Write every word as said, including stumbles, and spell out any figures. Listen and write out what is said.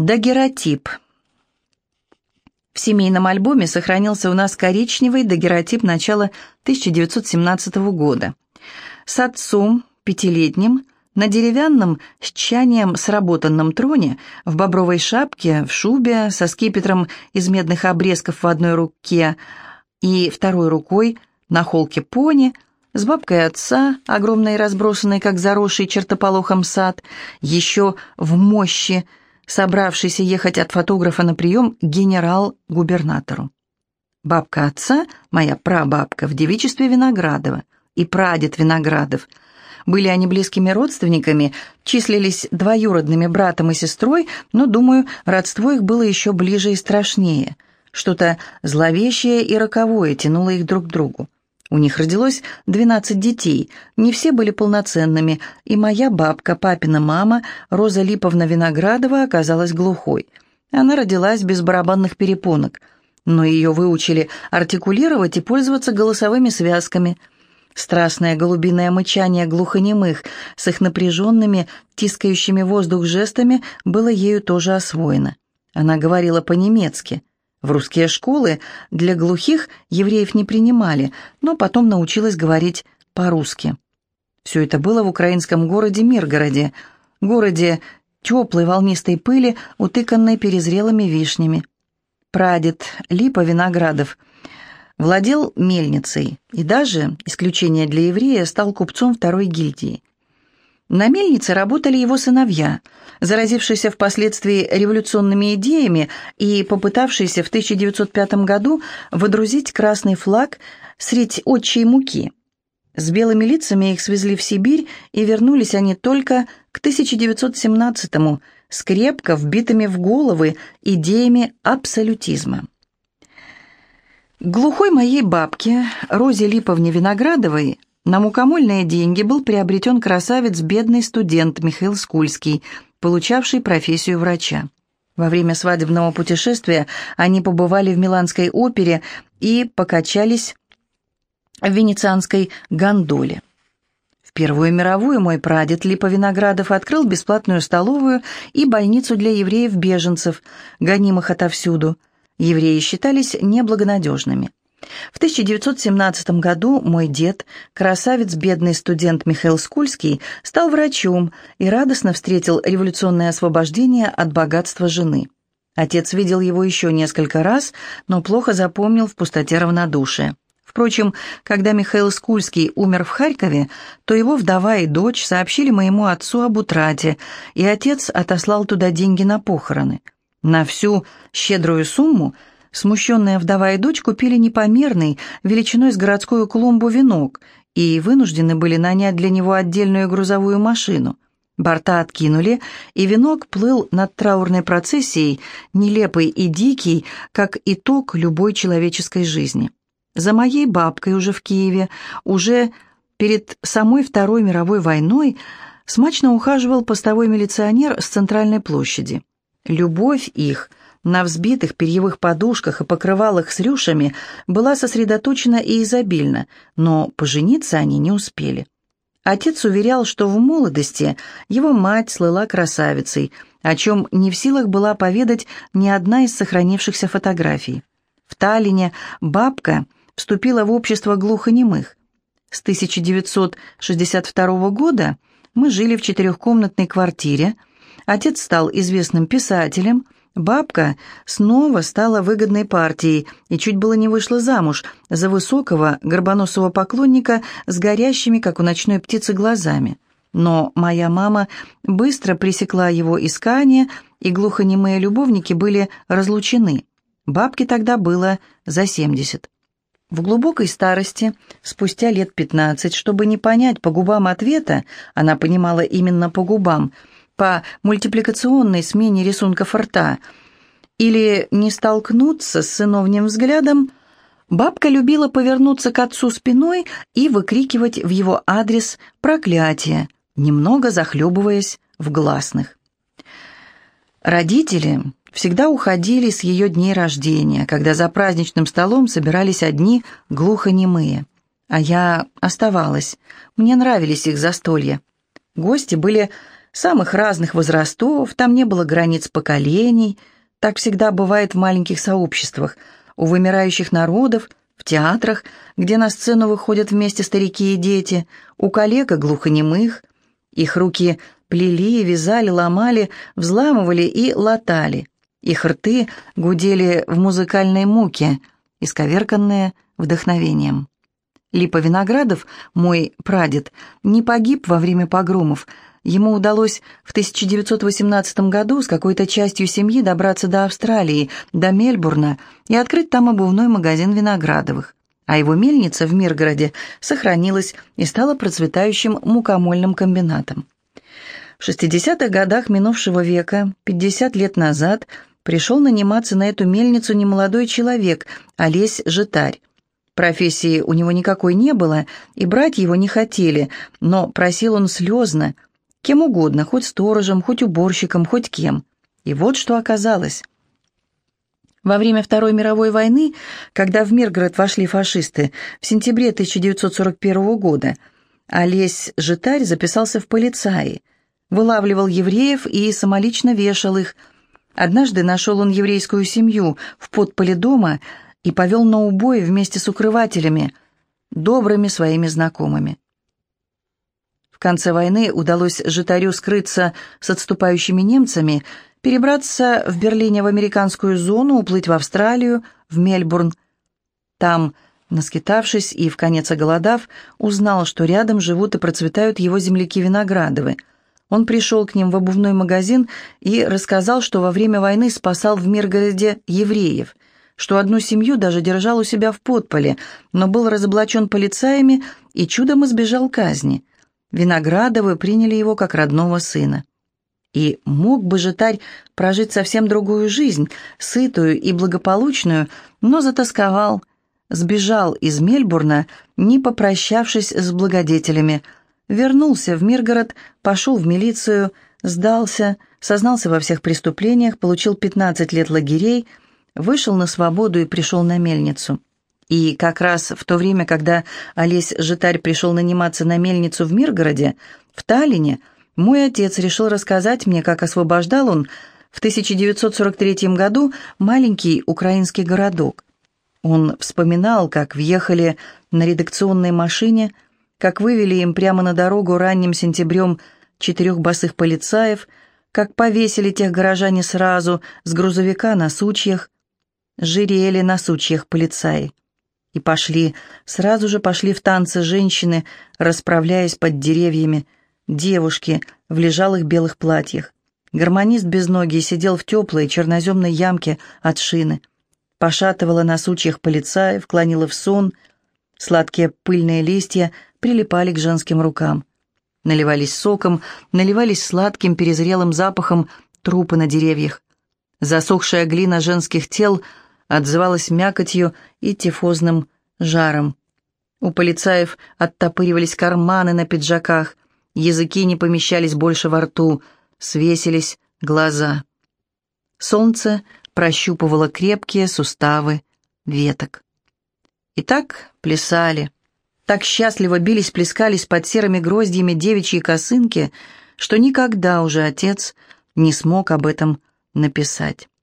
Дагеротип. В семейном альбоме сохранился у нас коричневый дагеротип начала тысяча девятьсот семнадцатого года. С отцом, пятилетним, на деревянном с чанием сработанном троне, в бобровой шапке, в шубе, со скипетром из медных обрезков в одной руке и второй рукой на холке пони, с бабкой отца, огромной и разбросанной, как заросший чертополохом сад, еще в мощи, собравшийся ехать от фотографа на прием к генерал-губернатору. Бабка отца, моя прабабка, в девичестве Виноградова, и прадед Виноградов. Были они близкими родственниками, числились двоюродными братом и сестрой, но, думаю, родство их было еще ближе и страшнее. Что-то зловещее и роковое тянуло их друг к другу. У них родилось двенадцать детей, не все были полноценными, и моя бабка, папина мама, Роза Липовна Виноградова, оказалась глухой. Она родилась без барабанных перепонок, но ее выучили артикулировать и пользоваться голосовыми связками. Страстное голубиное мычание глухонемых с их напряженными, тискающими воздух жестами было ею тоже освоено. Она говорила по-немецки. В русские школы для глухих евреев не принимали, но потом научилась говорить по-русски. Все это было в украинском городе Миргороде, городе теплой волнистой пыли, утыканной перезрелыми вишнями. Прадед Липа Виноградов владел мельницей и даже, исключение для еврея, стал купцом второй гильдии. На мельнице работали его сыновья, заразившиеся впоследствии революционными идеями и попытавшиеся в тысяча девятьсот пятом году водрузить красный флаг средь отчей муки. С белыми лицами их свезли в Сибирь, и вернулись они только к тысяча девятьсот семнадцатому с крепко вбитыми в головы идеями абсолютизма. Глухой моей бабке, Розе Липовне Виноградовой, на мукомольные деньги был приобретен красавец, бедный студент Михаил Скульский, получавший профессию врача. Во время свадебного путешествия они побывали в Миланской опере и покачались в венецианской гондоле. В Первую мировую мой прадед Липа Виноградов открыл бесплатную столовую и больницу для евреев-беженцев, гонимых отовсюду. Евреи считались неблагонадежными. В тысяча девятьсот семнадцатом году мой дед, красавец, бедный студент Михаил Скульский, стал врачом и радостно встретил революционное освобождение от богатства жены. Отец видел его еще несколько раз, но плохо запомнил в пустоте равнодушия. Впрочем, когда Михаил Скульский умер в Харькове, то его вдова и дочь сообщили моему отцу об утрате, и отец отослал туда деньги на похороны. На всю щедрую сумму смущенная вдова и дочь купили непомерный, величиной с городскую клумбу, венок и вынуждены были нанять для него отдельную грузовую машину. Борта откинули, и венок плыл над траурной процессией, нелепый и дикий, как итог любой человеческой жизни. За моей бабкой уже в Киеве, уже перед самой Второй мировой войной, смачно ухаживал постовой милиционер с центральной площади. Любовь их на взбитых перьевых подушках и покрывалах с рюшами была сосредоточена и изобильна, но пожениться они не успели. Отец уверял, что в молодости его мать слыла красавицей, о чем не в силах была поведать ни одна из сохранившихся фотографий. В Таллине бабка вступила в общество глухонемых. С тысяча девятьсот шестьдесят второго года мы жили в четырехкомнатной квартире, отец стал известным писателем, бабка снова стала выгодной партией и чуть было не вышла замуж за высокого горбоносого поклонника с горящими, как у ночной птицы, глазами. Но моя мама быстро пресекла его искание, и глухонемые любовники были разлучены. Бабке тогда было за семьдесят. В глубокой старости, спустя лет пятнадцать, чтобы не понять по губам ответа, она понимала именно по губам, по мультипликационной смене рисунков рта, или не столкнуться с сыновним взглядом, бабка любила повернуться к отцу спиной и выкрикивать в его адрес проклятие, немного захлебываясь в гласных. Родители всегда уходили с ее дней рождения, когда за праздничным столом собирались одни глухонемые. А я оставалась. Мне нравились их застолья. Гости были самых разных возрастов, там не было границ поколений. Так всегда бывает в маленьких сообществах, у вымирающих народов, в театрах, где на сцену выходят вместе старики и дети, у коллег и глухонемых. Их руки плели, вязали, ломали, взламывали и латали. Их рты гудели в музыкальной муке, исковерканные вдохновением. Липа Виноградов, мой прадед, не погиб во время погромов. Ему удалось в тысяча девятьсот восемнадцатом году с какой-то частью семьи добраться до Австралии, до Мельбурна и открыть там обувной магазин Виноградовых. А его мельница в Миргороде сохранилась и стала процветающим мукомольным комбинатом. В шестидесятых годах минувшего века, пятьдесят лет назад, пришел наниматься на эту мельницу немолодой человек, Олесь Житарь. Профессии у него никакой не было, и брать его не хотели, но просил он слезно, кем угодно, хоть сторожем, хоть уборщиком, хоть кем. И вот что оказалось. Во время Второй мировой войны, когда в Миргород вошли фашисты в сентябре тысяча девятьсот сорок первого года, Олесь Житарь записался в полицаи, вылавливал евреев и самолично вешал их. Однажды нашел он еврейскую семью в подполе дома и повел на убой вместе с укрывателями, добрыми своими знакомыми. В конце войны удалось Житарю скрыться с отступающими немцами, перебраться в Берлине в американскую зону, уплыть в Австралию, в Мельбурн. Там, наскитавшись и вконец оголодав, узнал, что рядом живут и процветают его земляки Виноградовы. Он пришел к ним в обувной магазин и рассказал, что во время войны спасал в Миргороде евреев, что одну семью даже держал у себя в подполе, но был разоблачен полицаями и чудом избежал казни. Виноградовы приняли его как родного сына. И мог бы Житарь прожить совсем другую жизнь, сытую и благополучную, но затасковал, сбежал из Мельбурна, не попрощавшись с благодетелями, вернулся в Миргород, пошел в милицию, сдался, сознался во всех преступлениях, получил пятнадцать лет лагерей, вышел на свободу и пришел на мельницу. И как раз в то время, когда Олесь Житарь пришел наниматься на мельницу в Миргороде, в Таллине, мой отец решил рассказать мне, как освобождал он в тысяча девятьсот сорок третьем году маленький украинский городок. Он вспоминал, как въехали на редакционной машине, как вывели им прямо на дорогу ранним сентябрем четырех босых полицаев, как повесили тех горожане сразу с грузовика на сучьях, жирели на сучьях полицаи. И пошли, сразу же пошли в танцы женщины, расправляясь под деревьями, девушки в лежалых белых платьях. Гармонист безногий сидел в теплой черноземной ямке от шины. Пошатывала на сучьях полицаев, клонила в сон. Сладкие пыльные листья прилипали к женским рукам. Наливались соком, наливались сладким перезрелым запахом трупы на деревьях. Засохшая глина женских тел отзывалась мякотью и тифозным жаром. У полицаев оттопыривались карманы на пиджаках, языки не помещались больше во рту, свесились глаза. Солнце прощупывало крепкие суставы веток. И так плясали, так счастливо бились, плескались под серыми гроздьями девичьи косынки, что никогда уже отец не смог об этом написать.